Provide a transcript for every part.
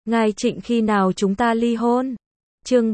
Ngài Trịnh khi nào chúng ta ly hôn? Chương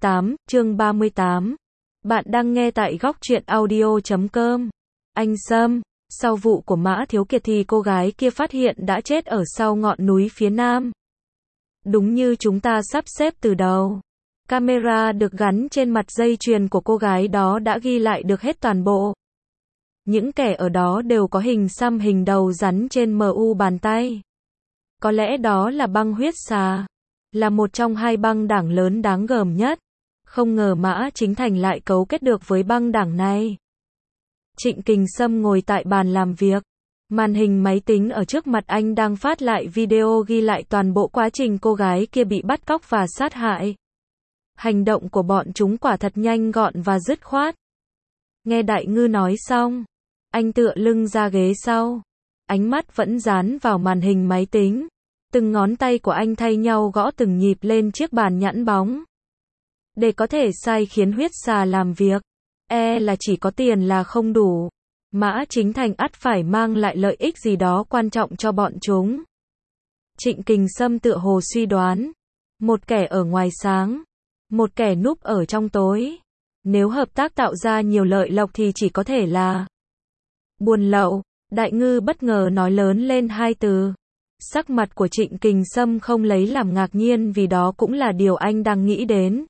38. Bạn đang nghe tại góc truyện audio.com. Anh Sâm, sau vụ của Mã Thiếu Kiệt thì cô gái kia phát hiện đã chết ở sau ngọn núi phía nam. Đúng như chúng ta sắp xếp từ đầu. Camera được gắn trên mặt dây chuyền của cô gái đó đã ghi lại được hết toàn bộ. Những kẻ ở đó đều có hình xăm hình đầu rắn trên mu bàn tay. Có lẽ đó là băng huyết xà, là một trong hai băng đảng lớn đáng gờm nhất. Không ngờ Mã Chính Thành lại cấu kết được với băng đảng này. Trịnh Kình Sâm ngồi tại bàn làm việc. Màn hình máy tính ở trước mặt anh đang phát lại video ghi lại toàn bộ quá trình cô gái kia bị bắt cóc và sát hại. Hành động của bọn chúng quả thật nhanh gọn và dứt khoát. Nghe Đại Ngư nói xong, anh tựa lưng ra ghế sau. Ánh mắt vẫn dán vào màn hình máy tính. Từng ngón tay của anh thay nhau gõ từng nhịp lên chiếc bàn nhẵn bóng. Để có thể sai khiến huyết xà làm việc, là chỉ có tiền là không đủ. Mã Chính Thành ắt phải mang lại lợi ích gì đó quan trọng cho bọn chúng. Trịnh Kình Sâm tựa hồ suy đoán. Một kẻ ở ngoài sáng, một kẻ núp ở trong tối. Nếu hợp tác tạo ra nhiều lợi lộc thì chỉ có thể là buôn lậu. Đại Ngư bất ngờ nói lớn lên hai từ. Sắc mặt của Trịnh Kình Sâm không lấy làm ngạc nhiên vì đó cũng là điều anh đang nghĩ đến.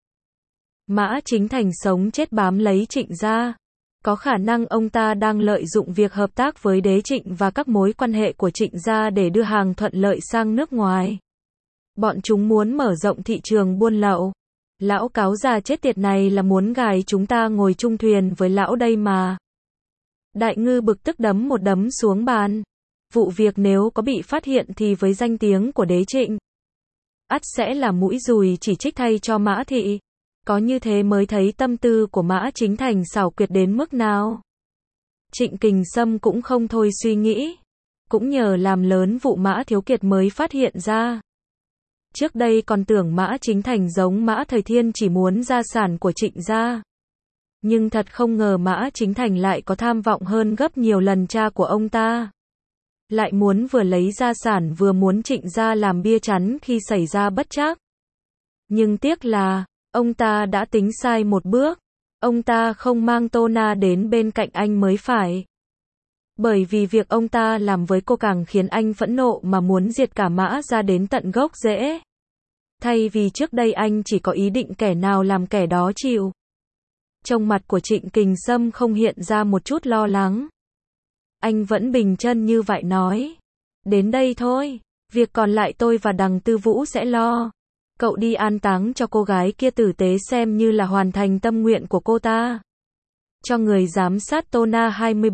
Mã Chính Thành sống chết bám lấy Trịnh gia. Có khả năng ông ta đang lợi dụng việc hợp tác với đế Trịnh và các mối quan hệ của Trịnh gia để đưa hàng thuận lợi sang nước ngoài. Bọn chúng muốn mở rộng thị trường buôn lậu. Lão cáo già chết tiệt này là muốn gài chúng ta ngồi chung thuyền với lão đây mà. Đại Ngư bực tức đấm một đấm xuống bàn. Vụ việc nếu có bị phát hiện thì với danh tiếng của đế Trịnh, ắt sẽ là mũi dùi chỉ trích thay cho Mã thị. Có như thế mới thấy tâm tư của Mã Chính Thành xảo quyệt đến mức nào. Trịnh Kình Sâm cũng không thôi suy nghĩ. Cũng nhờ làm lớn vụ Mã Thiếu Kiệt mới phát hiện ra. Trước đây còn tưởng Mã Chính Thành giống Mã Thời Thiên chỉ muốn gia sản của Trịnh gia. Nhưng thật không ngờ Mã Chính Thành lại có tham vọng hơn gấp nhiều lần cha của ông ta. Lại muốn vừa lấy gia sản vừa muốn Trịnh gia làm bia chắn khi xảy ra bất trắc. Nhưng tiếc là, ông ta đã tính sai một bước. Ông ta không mang Tô Na đến bên cạnh anh mới phải. Bởi vì việc ông ta làm với cô càng khiến anh phẫn nộ mà muốn diệt cả Mã ra đến tận gốc rễ. Thay vì trước đây anh chỉ có ý định kẻ nào làm kẻ đó chịu. Trong mặt của Trịnh Kình Sâm không hiện ra một chút lo lắng. Anh vẫn bình chân như vậy nói. Đến đây thôi, việc còn lại tôi và Đằng Tư Vũ sẽ lo. Cậu đi an táng cho cô gái kia tử tế xem như là hoàn thành tâm nguyện của cô ta. Cho người giám sát Tô Na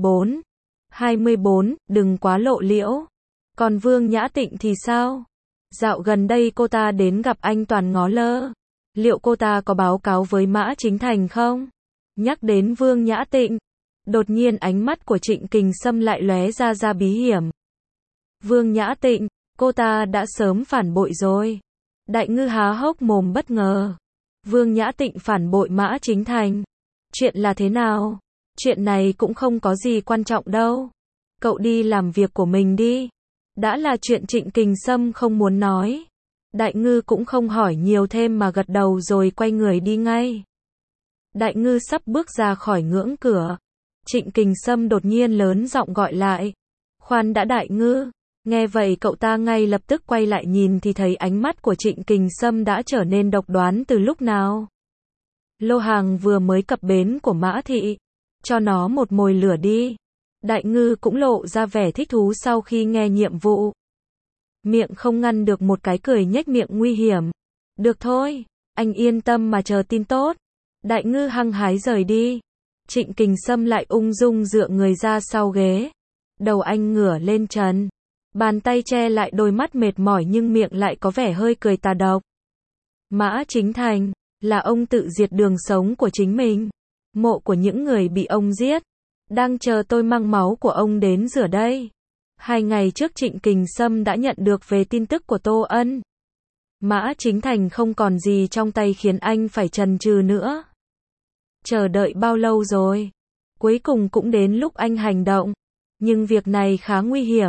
24, đừng quá lộ liễu. Còn Vương Nhã Tịnh thì sao? Dạo gần đây cô ta đến gặp anh toàn ngó lơ. Liệu cô ta có báo cáo với Mã Chính Thành không? Nhắc đến Vương Nhã Tịnh, đột nhiên ánh mắt của Trịnh Kình Sâm lại lóe ra bí hiểm. Vương Nhã Tịnh, cô ta đã sớm phản bội rồi. Đại Ngư há hốc mồm bất ngờ. Vương Nhã Tịnh phản bội Mã Chính Thành. Chuyện là thế nào? Chuyện này cũng không có gì quan trọng đâu. Cậu đi làm việc của mình đi. Đã là chuyện Trịnh Kình Sâm không muốn nói. Đại Ngư cũng không hỏi nhiều thêm mà gật đầu rồi quay người đi ngay. Đại Ngư sắp bước ra khỏi ngưỡng cửa. Trịnh Kình Sâm đột nhiên lớn giọng gọi lại. Khoan đã Đại Ngư. Nghe vậy cậu ta ngay lập tức quay lại nhìn thì thấy ánh mắt của Trịnh Kình Sâm đã trở nên độc đoán từ lúc nào. Lô hàng vừa mới cập bến của Mã thị. Cho nó một mồi lửa đi. Đại Ngư cũng lộ ra vẻ thích thú sau khi nghe nhiệm vụ. Miệng không ngăn được một cái cười nhếch miệng nguy hiểm. Được thôi, anh yên tâm mà chờ tin tốt. Đại Ngư hăng hái rời đi. Trịnh Kình Sâm lại ung dung dựa người ra sau ghế. Đầu anh ngửa lên trần. Bàn tay che lại đôi mắt mệt mỏi nhưng miệng lại có vẻ hơi cười tà độc. Mã Chính Thành, là ông tự diệt đường sống của chính mình. Mộ của những người bị ông giết. Đang chờ tôi mang máu của ông đến rửa đây. 2 ngày trước Trịnh Kình Sâm đã nhận được về tin tức của Tô Ân. Mã Chính Thành không còn gì trong tay khiến anh phải chần chừ nữa. Chờ đợi bao lâu rồi? Cuối cùng cũng đến lúc anh hành động. Nhưng việc này khá nguy hiểm.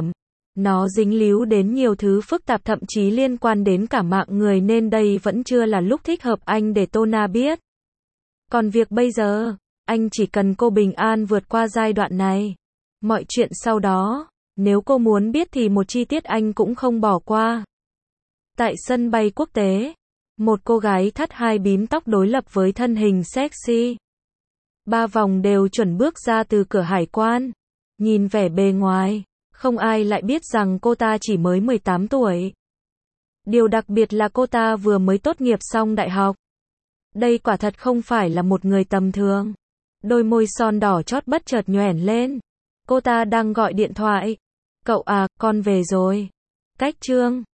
Nó dính líu đến nhiều thứ phức tạp thậm chí liên quan đến cả mạng người nên đây vẫn chưa là lúc thích hợp anh để Tona biết. Còn việc bây giờ, anh chỉ cần cô bình an vượt qua giai đoạn này. Mọi chuyện sau đó, nếu cô muốn biết thì một chi tiết anh cũng không bỏ qua. Tại sân bay quốc tế, một cô gái thắt hai bím tóc đối lập với thân hình sexy. Ba vòng đều chuẩn bước ra từ cửa hải quan. Nhìn vẻ bề ngoài, không ai lại biết rằng cô ta chỉ mới 18 tuổi. Điều đặc biệt là cô ta vừa mới tốt nghiệp xong đại học. Đây quả thật không phải là một người tầm thường. Đôi môi son đỏ chót bất chợt nhoẻn lên. Cô ta đang gọi điện thoại. Cậu à, con về rồi. Cách chương